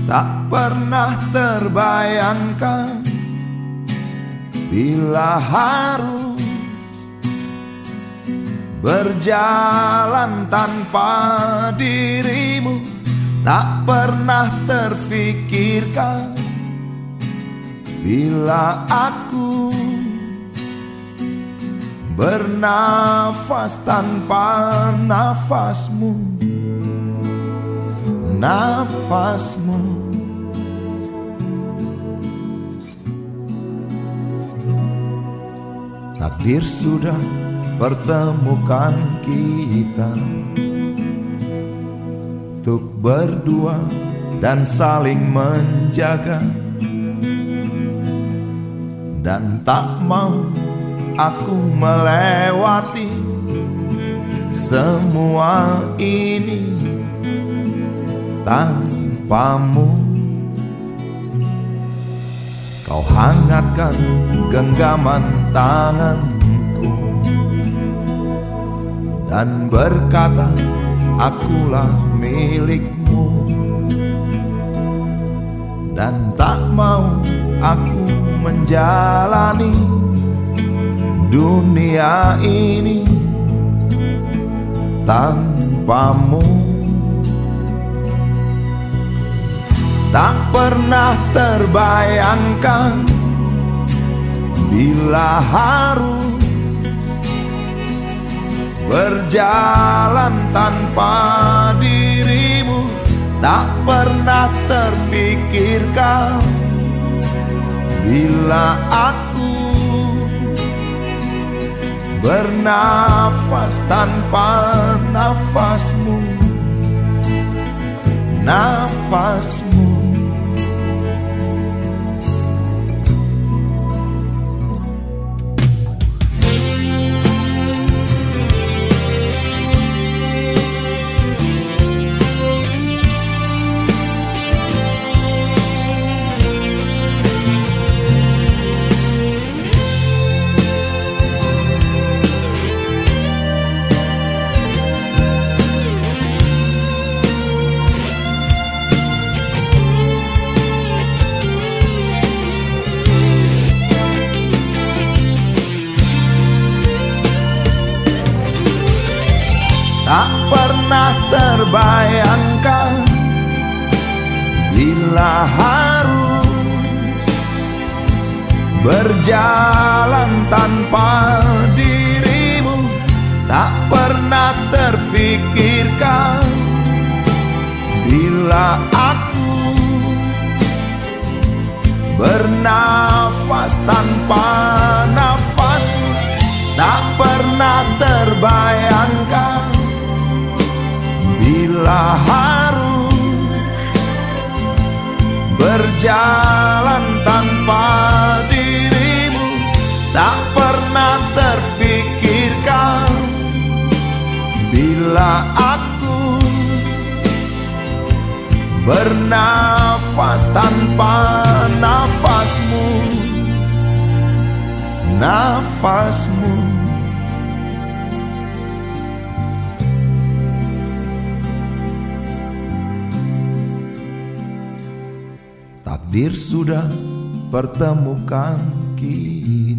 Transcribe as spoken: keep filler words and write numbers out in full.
Tak pernah terbayangkan bila harus berjalan tanpa dirimu. Tak pernah terfikirkan bila aku bernafas tanpa nafasmu, nafasmu. Takdir sudah pertemukan kita untuk berdua dan saling menjaga. Dan tak mau aku melewati semua ini tanpamu. Kau hangatkan genggaman tanganku dan berkata, akulah milikmu. Dan tak mau aku menjalani dunia ini tanpamu. Tak pernah terbayangkan bila harus berjalan tanpa dirimu. Tak pernah terfikirkan bila aku bernafas tanpa nafasmu, nafasmu. Tak pernah terbayangkan bila harus berjalan tanpa dirimu. Tak pernah terfikirkan bila aku bernafas tanpa nafasmu. Tak pernah terbayangkan bila harus berjalan tanpa dirimu. Tak pernah terfikirkan bila aku bernafas tanpa nafasmu, nafasmu. Takdir sudah pertemukan kita.